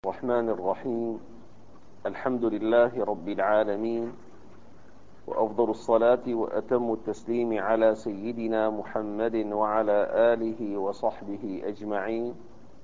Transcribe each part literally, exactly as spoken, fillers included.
الرحمن الرحيم. الحمد لله رب العالمين، وأفضل الصلاة وأتم التسليم على سيدنا محمد وعلى آله وصحبه أجمعين.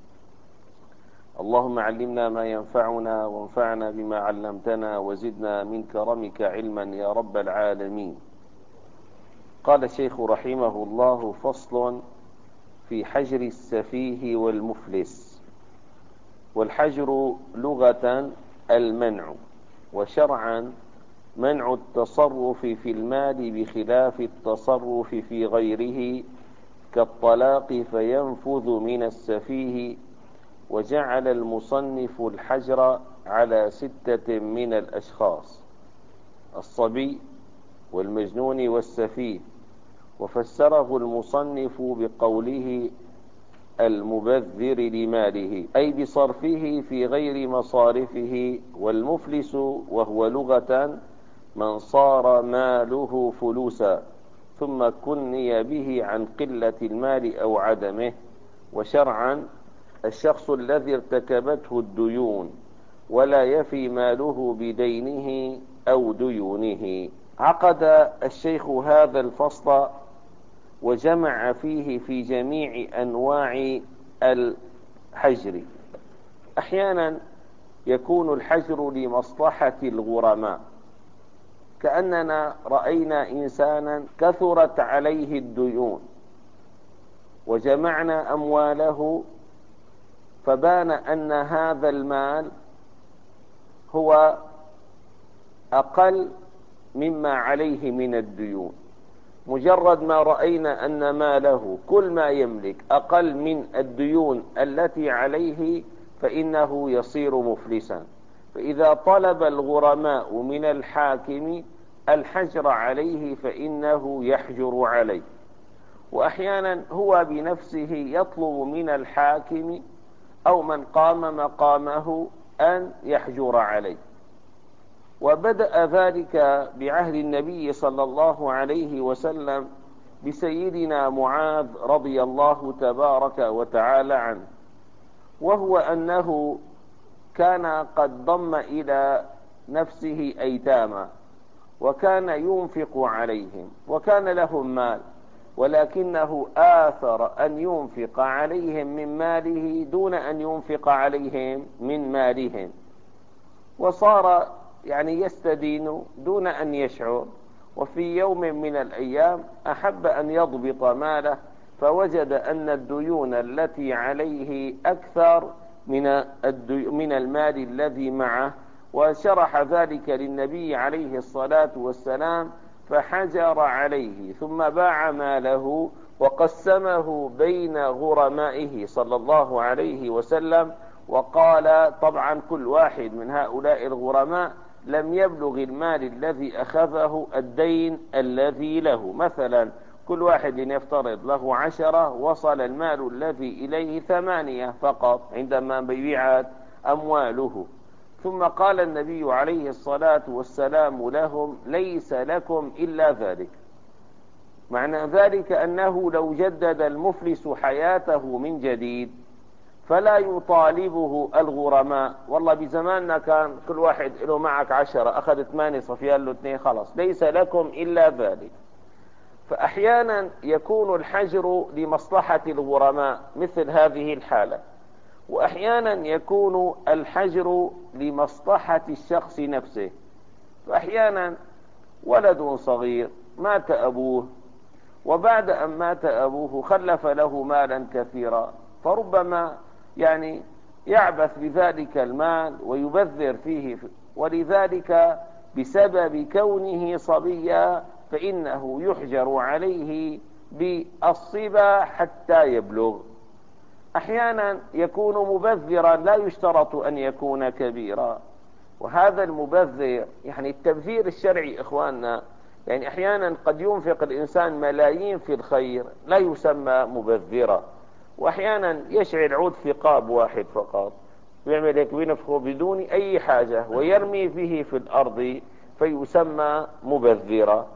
اللهم علمنا ما ينفعنا وانفعنا بما علمتنا وزدنا من كرمك علما يا رب العالمين. قال الشيخ رحمه الله: فصل في حجر السفيه والمفلس. والحجر لغة المنع، وشرعا منع التصرف في المال بخلاف التصرف في غيره كالطلاق فينفذ من السفيه. وجعل المصنف الحجر على ستة من الأشخاص: الصبي والمجنون والسفيه. وفسره المصنف بقوله المبذر لماله، أي بصرفه في غير مصارفه. والمفلس وهو لغة من صار ماله فلوسا، ثم كني به عن قلة المال أو عدمه. وشرعا الشخص الذي ارتكبته الديون ولا يفي ماله بدينه أو ديونه. عقد الشيخ هذا الفصل وجمع فيه في جميع أنواع الحجر. أحيانا يكون الحجر لمصلحة الغرماء، كأننا رأينا إنسانا كثرت عليه الديون وجمعنا أمواله، فبان أن هذا المال هو أقل مما عليه من الديون. مجرد ما رأينا أن ماله كل ما يملك أقل من الديون التي عليه فإنه يصير مفلسا. فإذا طلب الغرماء من الحاكم الحجر عليه فإنه يحجر عليه. وأحيانا هو بنفسه يطلب من الحاكم أو من قام مقامه أن يحجر عليه. وبدأ ذلك بعهد النبي صلى الله عليه وسلم بسيدنا معاذ رضي الله تبارك وتعالى عنه، وهو أنه كان قد ضم إلى نفسه أيتاما، وكان ينفق عليهم وكان لهم مال، ولكنه آثر أن ينفق عليهم من ماله دون أن ينفق عليهم من مالهم، وصار يعني يستدين دون أن يشعر. وفي يوم من الأيام أحب أن يضبط ماله، فوجد أن الديون التي عليه أكثر من من المال الذي معه، وشرح ذلك للنبي عليه الصلاة والسلام فحجر عليه، ثم باع ماله وقسمه بين غرمائه صلى الله عليه وسلم. وقال طبعا كل واحد من هؤلاء الغرماء لم يبلغ المال الذي أخذه الدين الذي له. مثلا كل واحد يفترض له عشرة، وصل المال الذي إليه ثمانية فقط عندما بيعت أمواله. ثم قال النبي عليه الصلاة والسلام لهم: ليس لكم إلا ذلك. معنى ذلك أنه لو جدد المفلس حياته من جديد فلا يطالبه الغرماء: والله بزماننا كان كل واحد له معك عشرة، أخذ ثمانية صفيان له اثنين، خلاص ليس لكم إلا ذلك. فأحيانا يكون الحجر لمصلحة الغرماء مثل هذه الحالة، وأحيانا يكون الحجر لمصلحة الشخص نفسه. فأحيانا ولد صغير مات أبوه، وبعد أن مات أبوه خلف له مالا كثيرا، فربما يعني يعبث بذلك المال ويبذر فيه، ولذلك بسبب كونه صبيا فإنه يحجر عليه بالصبا حتى يبلغ. أحيانا يكون مبذرا لا يشترط أن يكون كبيرا، وهذا المبذر يعني التبذير الشرعي إخواننا، يعني أحيانا قد ينفق الإنسان ملايين في الخير لا يسمى مبذرا، وأحيانا يشعل عود في قاب واحد فقط ويعمل هيك وينفخه بدون أي حاجة ويرمي به في الأرض فيسمى مبذرا.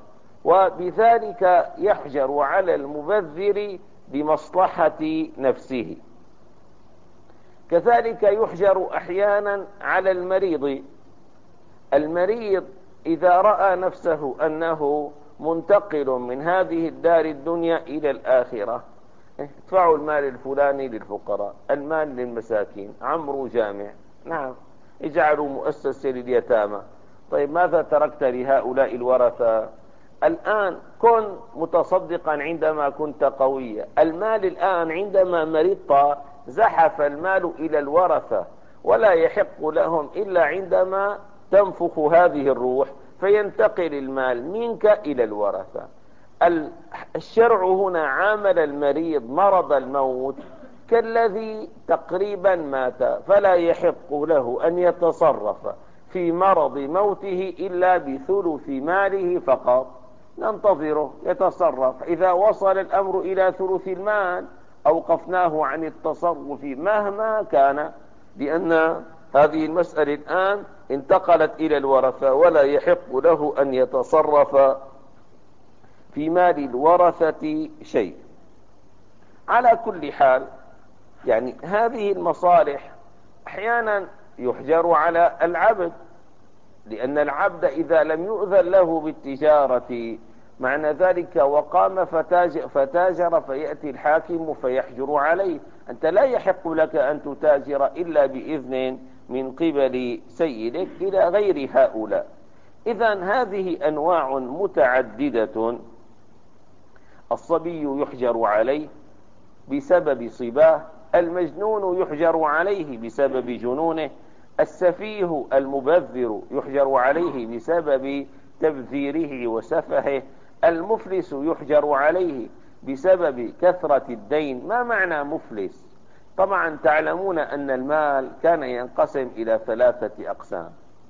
وبذلك يحجر على المبذر لمصلحة نفسه. كذلك يحجر أحيانا على المريض. المريض إذا رأى نفسه أنه منتقل من هذه الدار الدنيا إلى الآخرة، ادفعوا المال الفلاني للفقراء، المال للمساكين، عمرو جامع، نعم، اجعلوا مؤسسة لليتامى. طيب ماذا تركت لهؤلاء الورثة؟ الآن كن متصدقا عندما كنت قويا، المال الآن عندما مرضت زحف المال إلى الورثة، ولا يحق لهم إلا عندما تنفخ هذه الروح فينتقل المال منك إلى الورثة. الشرع هنا عامل المريض مرض الموت كالذي تقريبا مات، فلا يحق له أن يتصرف في مرض موته إلا بثلث ماله فقط، ننتظره يتصرف. إذا وصل الأمر إلى ثلث المال أوقفناه عن التصرف مهما كان، لأن هذه المسألة الآن انتقلت إلى الورثة، ولا يحق له أن يتصرف في مال الورثة شيء. على كل حال، يعني هذه المصالح أحيانا يحجر على العبد، لأن العبد إذا لم يؤذن له بالتجارة معنى ذلك وقام فتاجر, فتاجر فيأتي الحاكم فيحجر عليه. أنت لا يحق لك أن تتاجر إلا بإذن من قبل سيدك إلى غير هؤلاء. إذن هذه أنواع متعددة. الصبي يحجر عليه بسبب صباه، المجنون يحجر عليه بسبب جنونه، السفيه المبذر يحجر عليه بسبب تبذيره وسفهه، المفلس يحجر عليه بسبب كثرة الدين. ما معنى مفلس؟ طبعا تعلمون أن المال كان ينقسم إلى ثلاثة أقسام: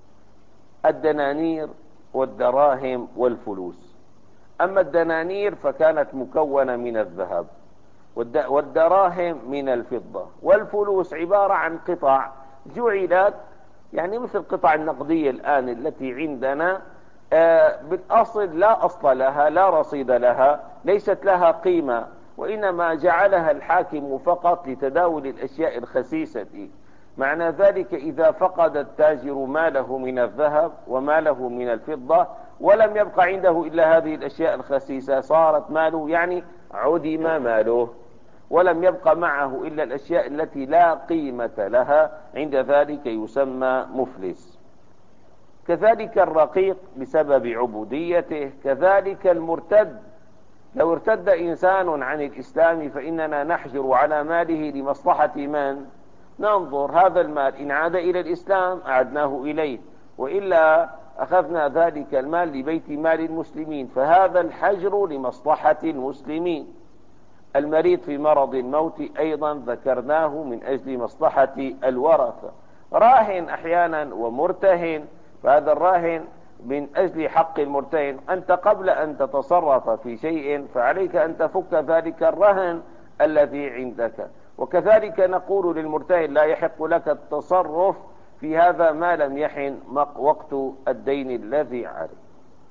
الدنانير والدراهم والفلوس. أما الدنانير فكانت مكونة من الذهب، والدراهم من الفضة، والفلوس عبارة عن قطع جعلت يعني مثل قطع النقدية الآن التي عندنا، آه بالأصل لا أصل لها، لا رصيد لها، ليست لها قيمة، وإنما جعلها الحاكم فقط لتداول الأشياء الخسيسة. معنى ذلك إذا فقد التاجر ماله من الذهب وماله من الفضة ولم يبقى عنده إلا هذه الأشياء الخسيسة صارت ماله، يعني عدم ماله، ولم يبقى معه إلا الأشياء التي لا قيمة لها، عند ذلك يسمى مفلس. كذلك الرقيق بسبب عبوديته، كذلك المرتد. لو ارتد إنسان عن الإسلام فإننا نحجر على ماله لمصلحة من؟ ننظر هذا المال إن عاد إلى الإسلام أعدناه إليه، وإلا أخذنا ذلك المال لبيت مال المسلمين، فهذا الحجر لمصلحة المسلمين. المريض في مرض الموت أيضا ذكرناه من أجل مصلحة الورثة. راهن أحيانا ومرتهن، فهذا الراهن من أجل حق المرتهن. أنت قبل أن تتصرف في شيء فعليك أن تفك ذلك الرهن الذي عندك. وكذلك نقول للمرتهن لا يحق لك التصرف في هذا ما لم يحن وقت الدين الذي عليه.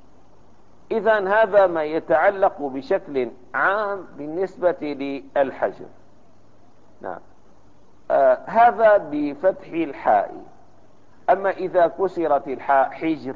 إذن هذا ما يتعلق بشكل عام بالنسبة للحجر. نعم. آه هذا بفتح الحاء. أما إذا كسرت الحاء حجر،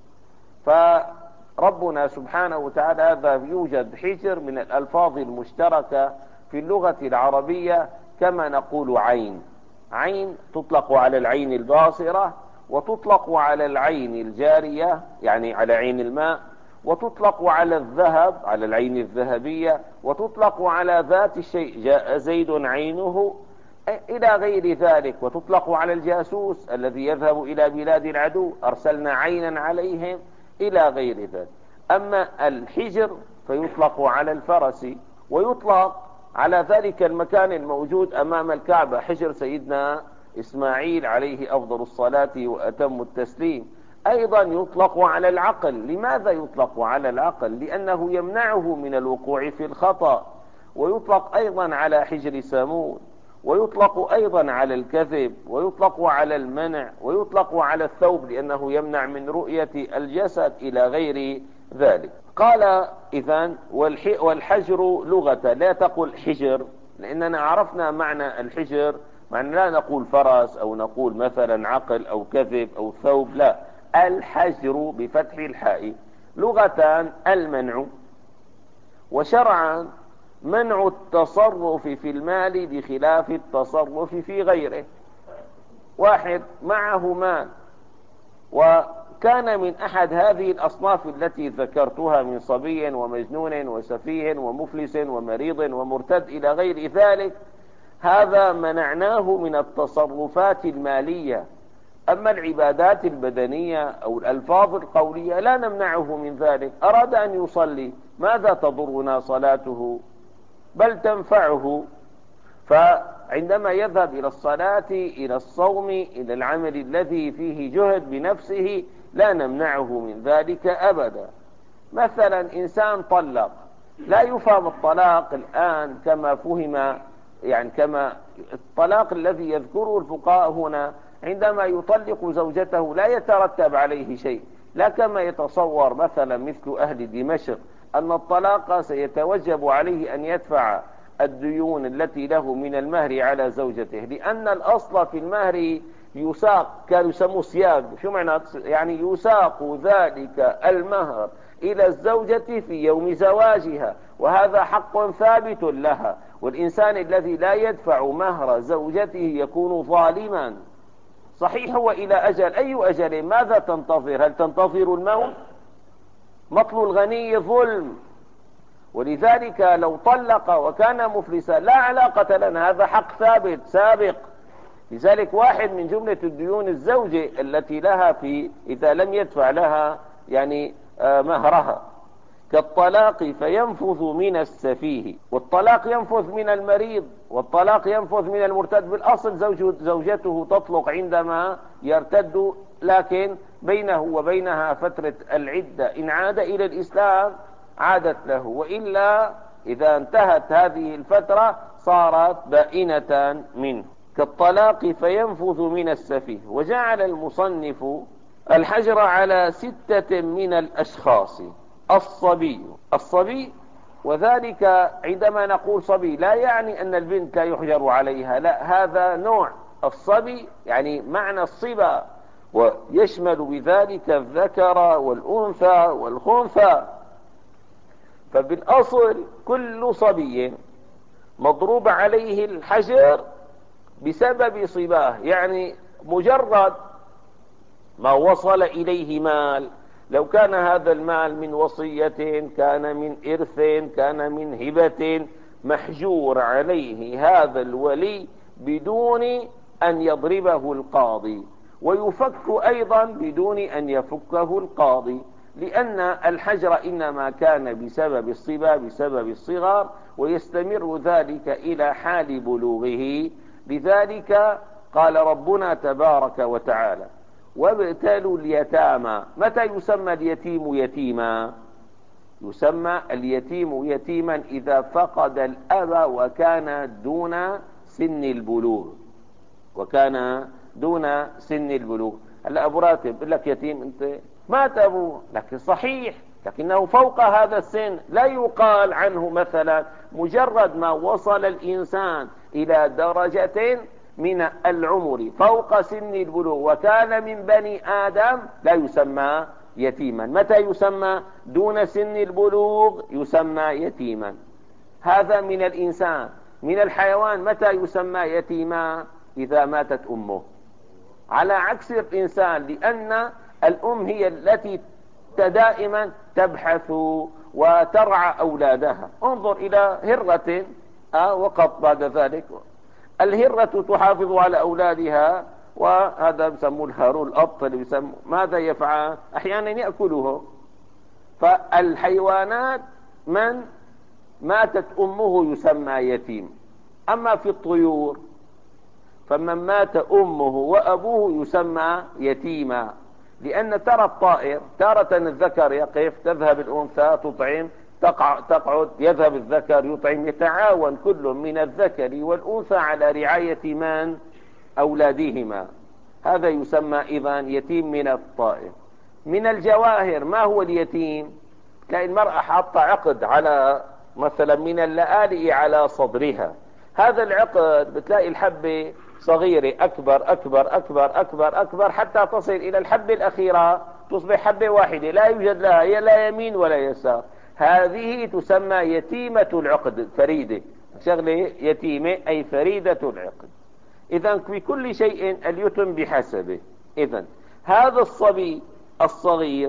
فربنا سبحانه وتعالى هذا يوجد حجر من الألفاظ المشتركة في اللغة العربية، كما نقول عين. عين تطلق على العين الباصرة، وتطلق على العين الجارية يعني على عين الماء، وتطلق على الذهب على العين الذهبية، وتطلق على ذات الشيء جاء زيد عينه إلى غير ذلك، وتطلق على الجاسوس الذي يذهب إلى بلاد العدو أرسلنا عينا عليهم إلى غير ذلك. أما الحجر فيطلق على الفرس، ويطلق على ذلك المكان الموجود أمام الكعبة، حجر سيدنا إسماعيل عليه أفضل الصلاة وأتم التسليم. أيضا يطلق على العقل. لماذا يطلق على العقل؟ لأنه يمنعه من الوقوع في الخطأ. ويطلق أيضا على حجر ثمود، ويطلق أيضا على الكذب، ويطلق على المنع، ويطلق على الثوب لأنه يمنع من رؤية الجسد إلى غير ذلك. قال إذن والحجر لغة، لا تقل حجر، لأننا عرفنا معنى الحجر يعني لا نقول فرس أو نقول مثلا عقل أو كذب أو ثوب، لا، الحجر بفتح الحاء لغة المنع، وشرعا منع التصرف في المال بخلاف التصرف في غيره. واحد معه مال وكان من أحد هذه الأصناف التي ذكرتها من صبي ومجنون وسفيه ومفلس ومريض ومرتد إلى غير ذلك، هذا منعناه من التصرفات المالية. أما العبادات البدنية أو الألفاظ القولية لا نمنعه من ذلك. أراد أن يصلي، ماذا تضرنا صلاته؟ بل تنفعه. فعندما يذهب إلى الصلاة، إلى الصوم، إلى العمل الذي فيه جهد بنفسه، لا نمنعه من ذلك أبدا. مثلا إنسان طلق، لا يفهم الطلاق الآن كما فهم، يعني كما الطلاق الذي يذكره الفقهاء هنا عندما يطلق زوجته لا يترتب عليه شيء، لا كما يتصور مثلا مثل أهل دمشق أن الطلاق سيتوجب عليه أن يدفع الديون التي له من المهر على زوجته، لأن الأصل في المهر يساق، كانوا يسموه سياق. شو معنى؟ يعني يساق ذلك المهر إلى الزوجة في يوم زواجها، وهذا حق ثابت لها. والإنسان الذي لا يدفع مهر زوجته يكون ظالما. صحيح هو إلى أجل، أي أجل؟ ماذا تنتظر؟ هل تنتظر الموت؟ مطل الغني ظلم. ولذلك لو طلق وكان مفلسا لا علاقة لنا، هذا حق ثابت سابق. لذلك واحد من جملة الديون الزوجة التي لها في إذا لم يدفع لها يعني مهرها، كالطلاق فينفذ من السفيه، والطلاق ينفذ من المريض، والطلاق ينفذ من المرتد. بالأصل زوجته تطلق عندما يرتد، لكن بينه وبينها فترة العدة، إن عاد إلى الإسلام عادت له، وإلا إذا انتهت هذه الفترة صارت بائنة منه. كالطلاق فينفذ من السفيه. وجعل المصنف الحجر على ستة من الأشخاص: الصبي. الصبي، وذلك عندما نقول صبي لا يعني أن البنت لا يحجر عليها، لا، هذا نوع. الصبي يعني معنى الصبا، ويشمل بذلك الذكر والأنثى والخنثى. فبالأصل كل صبي مضروب عليه الحجر بسبب صباه، يعني مجرد ما وصل إليه مال، لو كان هذا المال من وصية، كان من إرث، كان من هبة، محجور عليه هذا الولي بدون أن يضربه القاضي، ويفك أيضا بدون أن يفكه القاضي، لأن الحجر إنما كان بسبب الصبا، بسبب الصغر، ويستمر ذلك إلى حال بلوغه. لذلك قال ربنا تبارك وتعالى: وابتلوا اليتامى. متى يسمى اليتيم يتيما؟ يسمى اليتيم يتيما إذا فقد الأب وكان دون سن البلوغ، وكان دون سن البلوغ. هلا أبو راتب يقول لك يتيم، أنت مات أبوه، لكن صحيح، لكنه فوق هذا السن، لا يقال عنه مثلا مجرد ما وصل الإنسان إلى درجة من العمر فوق سن البلوغ وكان من بني آدم لا يسمى يتيما. متى يسمى؟ دون سن البلوغ يسمى يتيما. هذا من الإنسان. من الحيوان متى يسمى يتيما؟ إذا ماتت أمه، على عكس الإنسان، لأن الأم هي التي دائما تبحث وترعى أولادها. انظر إلى هرة آه وقط بعد ذلك الهرة تحافظ على أولادها، وهذا بسموه الهارون الأبط اللي بسموه. ماذا يفعل؟ أحيانا يأكله. فالحيوانات من ماتت أمه يسمى يتيم. أما في الطيور فمن مات أمه وأبوه يسمى يتيما، لأن ترى الطائر تارة الذكر يقف، تذهب الأنثى تطعم، تقعد، يذهب الذكر يطعم، يتعاون كل من الذكر والأنثى على رعاية من؟ أولادهما. هذا يسمى إذن يتيم من الطائر. من الجواهر ما هو اليتيم؟ تلاقي المرأة حاطة عقد على مثلا من اللآلئ على صدرها، هذا العقد بتلاقي الحبة صغيرة أكبر أكبر أكبر أكبر أكبر حتى تصل إلى الحبة الأخيرة، تصبح حبة واحدة لا يوجد لها لا يمين ولا يسار. هذه تسمى يتيمة العقد، فريدة، شغلة يتيمة أي فريدة العقد. إذن في كل شيء اليتم بحسبه. إذن هذا الصبي الصغير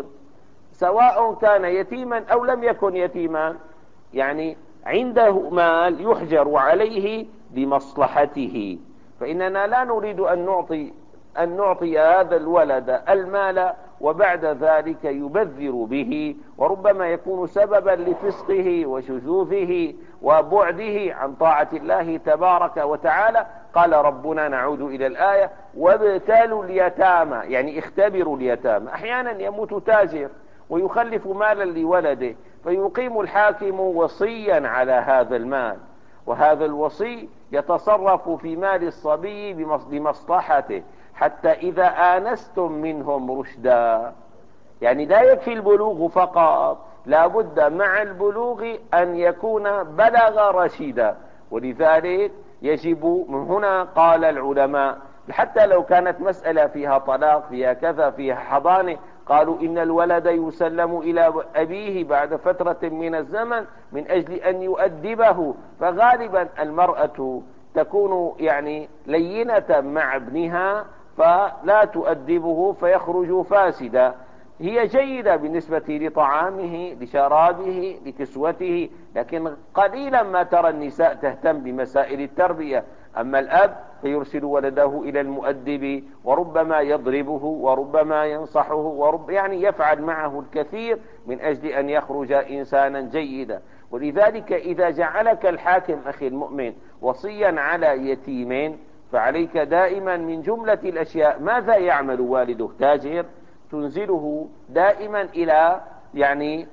سواء كان يتيما أو لم يكن يتيما، يعني عنده مال يحجر عليه لمصلحته، فإننا لا نريد أن نعطي أن نعطي هذا الولد المال وبعد ذلك يبذر به، وربما يكون سببا لفسقه وشذوذه وبعده عن طاعة الله تبارك وتعالى. قال ربنا، نعود إلى الآية: وابتلوا اليتامى، يعني اختبروا اليتامى. أحيانا يموت تاجر ويخلف مالا لولده، فيقيم الحاكم وصيا على هذا المال، وهذا الوصي يتصرف في مال الصبي بمصلحته، حتى إذا آنستم منهم رشدا، يعني لا يكفي البلوغ فقط، لا بد مع البلوغ أن يكون بلغ رشدا. ولذلك يجب من هنا قال العلماء، حتى لو كانت مسألة فيها طلاق فيها كذا فيها حضانة، قالوا إن الولد يسلم إلى أبيه بعد فترة من الزمن من أجل أن يؤدبه، فغالبا المرأة تكون يعني لينة مع ابنها فلا تؤدبه فيخرج فاسدا. هي جيدة بالنسبة لطعامه لشرابه لكسوته، لكن قليلا ما ترى النساء تهتم بمسائل التربية. أما الأب فيرسل ولده إلى المؤدب، وربما يضربه وربما ينصحه ورب يعني يفعل معه الكثير من أجل أن يخرج إنسانا جيدا. ولذلك إذا جعلك الحاكم أخي المؤمن وصيا على يتيمين، فعليك دائما من جملة الأشياء ماذا يعمل والده؟ تاجر، تنزله دائما إلى يعني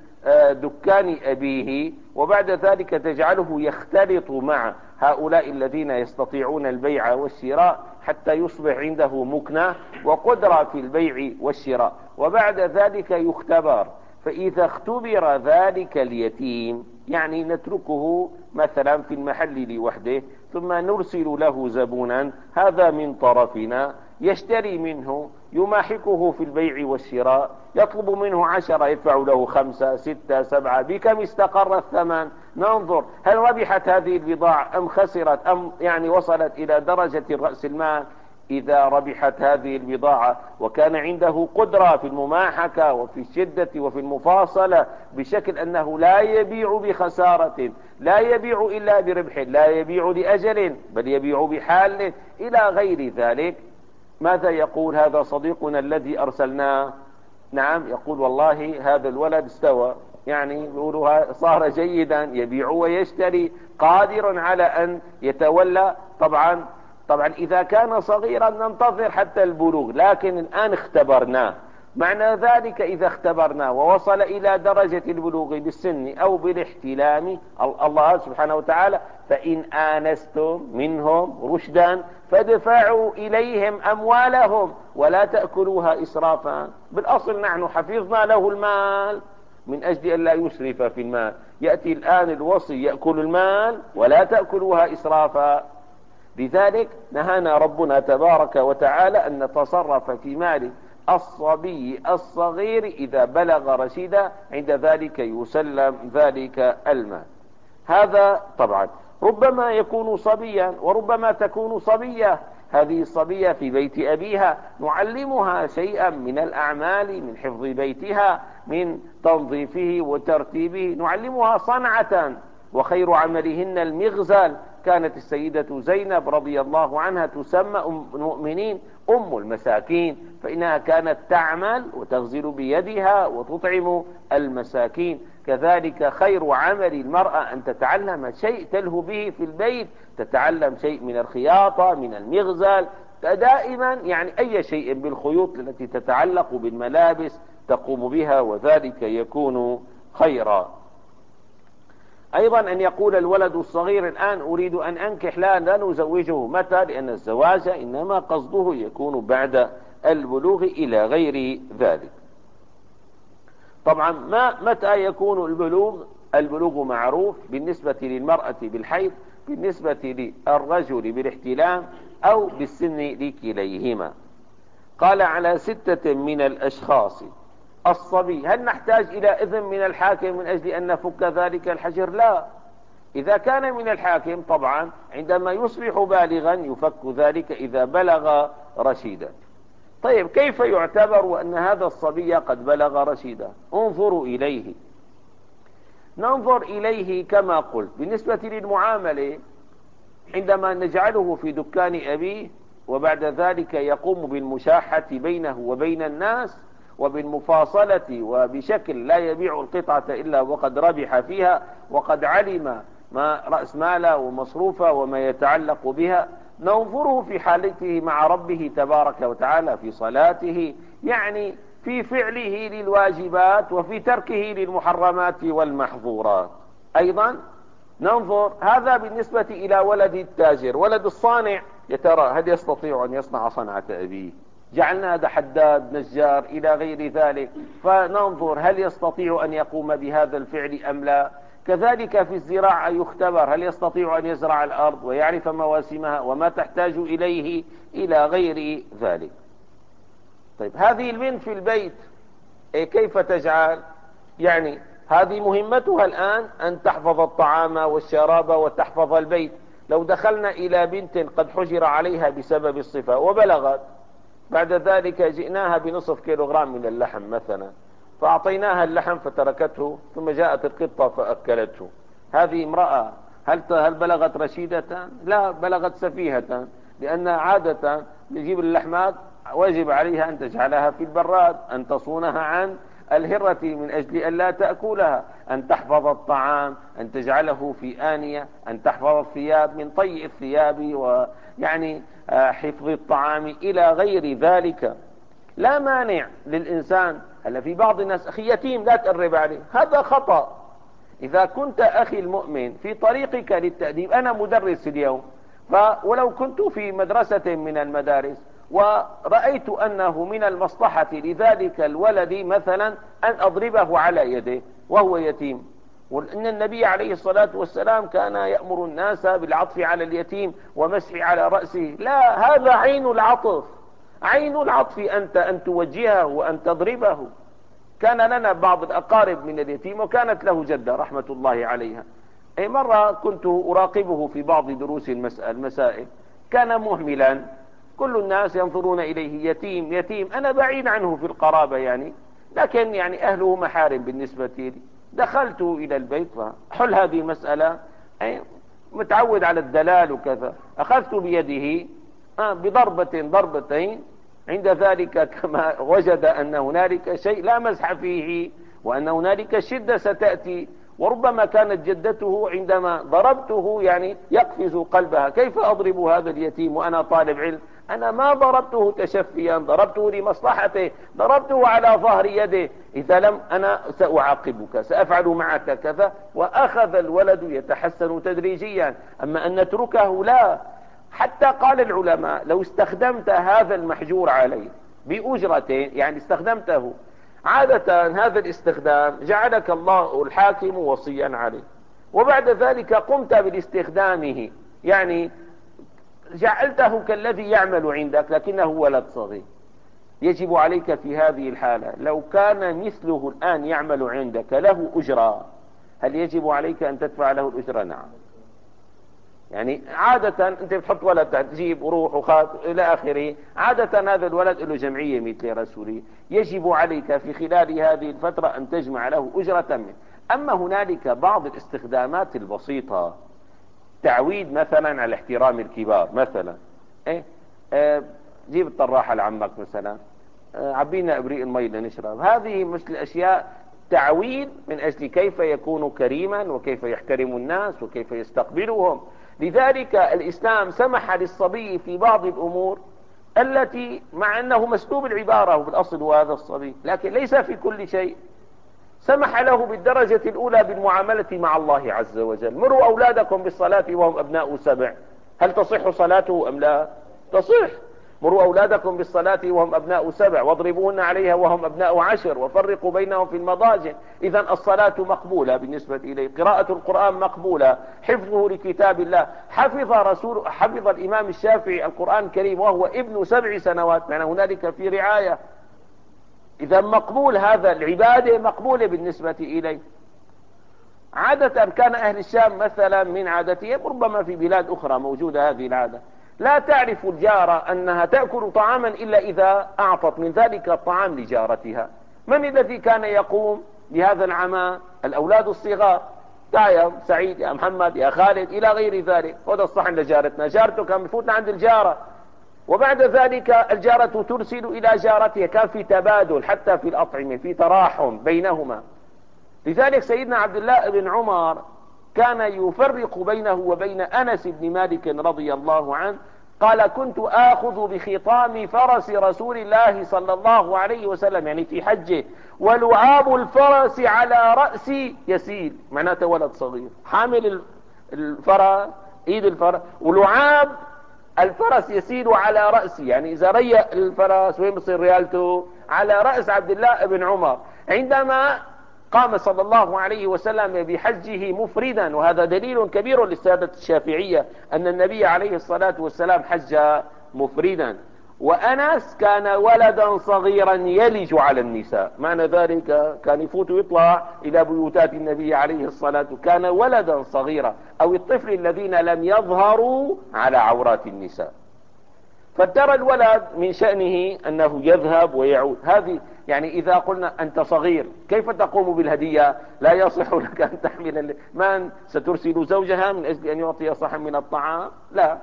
دكان أبيه، وبعد ذلك تجعله يختلط مع هؤلاء الذين يستطيعون البيع والشراء حتى يصبح عنده مكنة وقدرة في البيع والشراء، وبعد ذلك يختبر. فإذا اختبر ذلك اليتيم، يعني نتركه مثلا في المحل لوحده ثم نرسل له زبونا هذا من طرفنا يشتري منه، يماحكه في البيع والشراء، يطلب منه عشرة يدفع له خمسة ستة سبعة، بكم استقر الثمن؟ ننظر هل ربحت هذه البضاعة أم خسرت أم يعني وصلت إلى درجة رأس المال. إذا ربحت هذه البضاعة وكان عنده قدرة في المماحكة وفي الشدة وفي المفاصلة بشكل أنه لا يبيع بخسارة، لا يبيع إلا بربح، لا يبيع لأجل بل يبيع بحال إلى غير ذلك، ماذا يقول هذا صديقنا الذي أرسلناه؟ نعم، يقول والله هذا الولد استوى، يعني يقولها صار جيدا، يبيع ويشتري، قادر على أن يتولى. طبعا طبعا إذا كان صغيرا ننتظر حتى البلوغ، لكن الآن اختبرناه. معنى ذلك إذا اختبرناه ووصل إلى درجة البلوغ بالسن أو بالاحتلام، الله سبحانه وتعالى: فإن آنستم منهم رشدا فادفعوا إليهم أموالهم ولا تأكلوها إسرافا. بالأصل نحن حفظنا له المال من أجل أن لا يسرف في المال، يأتي الآن الوصي يأكل المال ولا تأكلوها إسرافا. لذلك نهانا ربنا تبارك وتعالى أن نتصرف في مال الصبي الصغير إذا بلغ رشدا، عند ذلك يسلم ذلك المال. هذا طبعا ربما يكون صبيا وربما تكون صبية، هذه الصبية في بيت أبيها نعلمها شيئا من الأعمال، من حفظ بيتها، من تنظيفه وترتيبه، نعلمها صنعة، وخير عملهن المغزل. كانت السيدة زينب رضي الله عنها تسمى أم المؤمنين أم المساكين، فإنها كانت تعمل وتغزل بيدها وتطعم المساكين. كذلك خير عمل المرأة أن تتعلم شيء تلهو به في البيت، تتعلم شيء من الخياطة من المغزل، دائما يعني أي شيء بالخيوط التي تتعلق بالملابس تقوم بها، وذلك يكون خيرا. أيضا أن يقول الولد الصغير الآن أريد أن أنكح، لا لا نزوجه. متى؟ لأن الزواج إنما قصده يكون بعد البلوغ إلى غير ذلك. طبعا ما متى يكون البلوغ؟ البلوغ معروف بالنسبة للمرأة بالحيض، بالنسبة للرجل بالاحتلام أو بالسن لكليهما. قال على ستة من الأشخاص الصبي. هل نحتاج إلى إذن من الحاكم من أجل أن نفك ذلك الحجر؟ لا. إذا كان من الحاكم طبعا عندما يصبح بالغا يفك ذلك إذا بلغ رشيدا. طيب كيف يعتبر أن هذا الصبي قد بلغ رشيدا؟ انظروا إليه. ننظر إليه كما قلت بالنسبة للمعاملة، عندما نجعله في دكان أبيه وبعد ذلك يقوم بالمشاحة بينه وبين الناس وبالمفاصلة وبشكل لا يبيع القطعة إلا وقد ربح فيها وقد علم ما رأس ماله ومصروفه وما يتعلق بها، ننظره في حالته مع ربه تبارك وتعالى في صلاته، يعني في فعله للواجبات وفي تركه للمحرمات والمحظورات. أيضا ننظر هذا بالنسبة إلى ولد التاجر. ولد الصانع يا ترى هل يستطيع أن يصنع صنعة أبيه؟ جعلنا هذا حداد نجار إلى غير ذلك، فننظر هل يستطيع أن يقوم بهذا الفعل أم لا. كذلك في الزراعة يختبر هل يستطيع أن يزرع الأرض ويعرف مواسمها وما تحتاج إليه إلى غير ذلك. طيب هذه البنت في البيت إيه كيف تجعل؟ يعني هذه مهمتها الآن أن تحفظ الطعام والشراب وتحفظ البيت. لو دخلنا إلى بنت قد حجر عليها بسبب الصفة وبلغت، بعد ذلك جئناها بنصف كيلوغرام من اللحم مثلا، فأعطيناها اللحم فتركته، ثم جاءت القطة فأكلته، هذه امرأة هل هل بلغت رشيدة؟ لا، بلغت سفيهة، لأن عادة نجيب اللحمات واجب عليها أن تجعلها في البراد، أن تصونها عن الهرة من أجل أن لا تأكلها، أن تحفظ الطعام، أن تجعله في آنية، أن تحفظ الثياب من طيء الثياب ويعني حفظ الطعام إلى غير ذلك. لا مانع للإنسان. هلا في بعض الناس أخي يتيم لا تقرب عليه، هذا خطأ. إذا كنت أخي المؤمن في طريقك للتأديب، أنا مدرس اليوم، ولو كنت في مدرسة من المدارس ورأيت أنه من المصلحة لذلك الولد مثلا أن أضربه على يده وهو يتيم، وأن النبي عليه الصلاة والسلام كان يأمر الناس بالعطف على اليتيم ومسح على رأسه، لا، هذا عين العطف، عين العطف أنت أن توجهه وأن تضربه. كان لنا بعض الأقارب من اليتيم وكانت له جدة رحمة الله عليها. أي مرة كنت أراقبه في بعض دروس المسائل، كان مهملا، كل الناس ينظرون إليه يتيم يتيم، أنا بعيد عنه في القرابة يعني، لكن يعني أهله محارم بالنسبة لي. دخلت إلى البيت فحل هذه المسألة، أي متعود على الدلال وكذا، أخذت بيده بضربة ضربتين، عند ذلك كما وجد أن هنالك شيء لا مزح فيه وأن هنالك شدة ستأتي، وربما كانت جدته عندما ضربته يعني يقفز قلبها، كيف أضرب هذا اليتيم وأنا طالب علم؟ أنا ما ضربته تشفيا، ضربته لمصلحته، ضربته على ظهر يده، إذا لم أنا سأعاقبك، سأفعل معك كذا. وأخذ الولد يتحسن تدريجيا، أما أن نتركه لا. حتى قال العلماء لو استخدمت هذا المحجور عليه بأجرتين، يعني استخدمته عادة، هذا الاستخدام جعلك الله الحاكم وصيا عليه، وبعد ذلك قمت باستخدامه، يعني جعلته كالذي يعمل عندك لكنه ولد صغير، يجب عليك في هذه الحالة لو كان مثله الآن يعمل عندك له أجرة، هل يجب عليك أن تدفع له الأجرة؟ نعم. يعني عادة أنت بتحط ولد تجيب وروح وخات إلى آخره، عادة هذا الولد له جمعية مثل رسولي، يجب عليك في خلال هذه الفترة أن تجمع له أجرة منه. أما هنالك بعض الاستخدامات البسيطة، تعويد مثلا على احترام الكبار مثلا، إيه؟ اه جيب الطراحة لعمك مثلا، اه عبينا إبريق المي لنشرب، هذه مثل الأشياء تعويد من أجل كيف يكون كريما وكيف يحترم الناس وكيف يستقبلهم. لذلك الإسلام سمح للصبي في بعض الأمور التي مع أنه مسلوب العبارة وبالأصل هو هذا الصبي، لكن ليس في كل شيء. سمح له بالدرجة الأولى بالمعاملة مع الله عز وجل. مروا أولادكم بالصلاة وهم أبناء سبع، هل تصح صلاته أم لا؟ تصح. مروا أولادكم بالصلاة وهم أبناء سبع واضربوهن عليها وهم أبناء عشر وفرقوا بينهم في المضاجع. إذا الصلاة مقبولة بالنسبة إليه، قراءة القرآن مقبولة، حفظه لكتاب الله. حفظ رسول حفظ الإمام الشافعي القرآن الكريم وهو ابن سبع سنوات، معنى هنالك في رعاية. إذا مقبول، هذا العبادة مقبولة بالنسبة إليه. عادة كان أهل الشام مثلا من عادتهم، ربما في بلاد أخرى موجودة هذه العادة، لا تعرف الجارة أنها تأكل طعاما إلا إذا أعطت من ذلك الطعام لجارتها. من الذي كان يقوم بهذا العمل؟ الأولاد الصغار. تعال يا سعيد، يا محمد، يا خالد، إلى غير ذلك، خذ الصحن لجارتنا. جارته كان بفوت عند الجارة، وبعد ذلك الجارة ترسل إلى جارتها. كان في تبادل حتى في الأطعمة، في تراحم بينهما. لذلك سيدنا عبد الله بن عمر كان يفرق بينه وبين أنس بن مالك رضي الله عنه. قال: كنت آخذ بخطام فرس رسول الله صلى الله عليه وسلم، يعني في حجه، ولعاب الفرس على رأسي يسيل، معناته ولد صغير حامل الفرس، ايد الفرس، ولعاب الفرس يسيل على رأسي، يعني إذا ريق الفرس وين بصير ريالته؟ على رأس عبد الله بن عمر. عندما قام صلى الله عليه وسلم بحجه مفردا، وهذا دليل كبير للسادة الشافعية أن النبي عليه الصلاة والسلام حج مفردا. وأنس كان ولدا صغيرا يلج على النساء، معنى ذلك كان يفوت ويطلع إلى بيوتات النبي عليه الصلاة والسلام، كان ولدا صغيرا، أو الطفل الذين لم يظهروا على عورات النساء. فترى الولد من شأنه أنه يذهب ويعود. هذه يعني إذا قلنا أنت صغير كيف تقوم بالهدية؟ لا يصح لك أن تحمل. من سترسل زوجها من أجل أن يعطي صحن من الطعام؟ لا.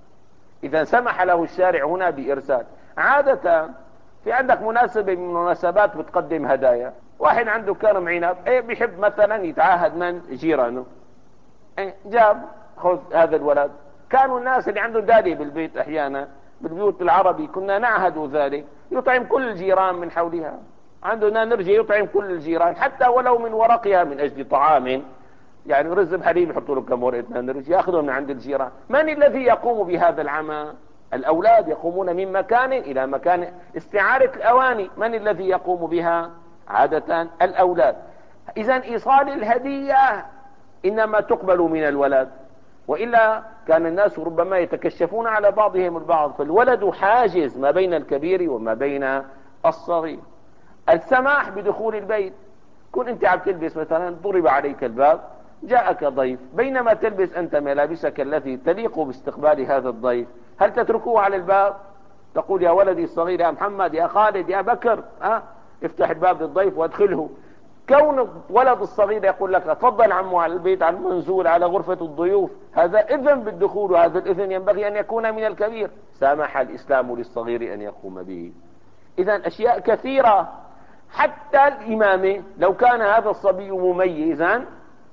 إذا سمح له الشارع هنا بإرسال. عادة في عندك مناسبة من المناسبات بتقدم هدايا، واحد عنده كرم عنب، ايه بيحب مثلا يتعاهد من جيرانه، ايه جاب خذ هذا الولد. كانوا الناس اللي عندهم دالي بالبيت أحيانا بالبيوت العربي كنا نعهد ذلك، يطعم كل الجيران من حولها. عندنا نرجع يطعم كل الجيران حتى ولو من ورقها من أجل طعام، يعني رز بحليب يحطوا له كم ورقة نرج ياخذهم من عند الجيران. من الذي يقوم بهذا العمل؟ الأولاد يقومون من مكان إلى مكان. استعارة الأواني من الذي يقوم بها؟ عادة الأولاد. إذن إيصال الهدية إنما تقبل من الولد، وإلا كان الناس ربما يتكشفون على بعضهم البعض. فالولد حاجز ما بين الكبير وما بين الصغير. السماح بدخول البيت، كن انت عم تلبس مثلا، ضرب عليك الباب، جاءك ضيف، بينما تلبس انت ملابسك التي تليق باستقبال هذا الضيف، هل تتركوه على الباب؟ تقول يا ولدي الصغير، يا محمد، يا خالد، يا بكر، أه؟ افتح الباب للضيف وادخله. كون ولد الصغير يقول لك تفضل عمو على البيت، على المنزول، على غرفة الضيوف، هذا إذن بالدخول، وهذا الإذن ينبغي أن يكون من الكبير. سامح الإسلام للصغير أن يقوم به. إذن أشياء كثيرة، حتى الإمامة لو كان هذا الصبي مميزا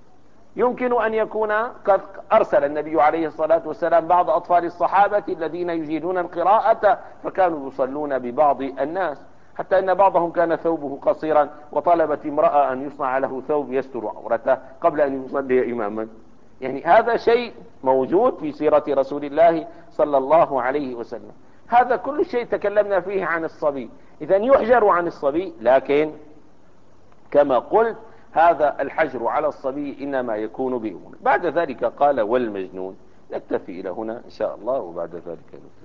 يمكن أن يكون قد أرسل النبي عليه الصلاة والسلام بعض أطفال الصحابة الذين يجيدون القراءة فكانوا يصلون ببعض الناس، حتى أن بعضهم كان ثوبه قصيرا وطلبت امرأة أن يصنع له ثوب يستر عورته قبل أن يصلي إماما. يعني هذا شيء موجود في سيرة رسول الله صلى الله عليه وسلم. هذا كل شيء تكلمنا فيه عن الصبي. إذن يحجر عن الصبي، لكن كما قلت هذا الحجر على الصبي إنما يكون بأمور. بعد ذلك قال والمجنون. نكتفي إلى هنا إن شاء الله، وبعد ذلك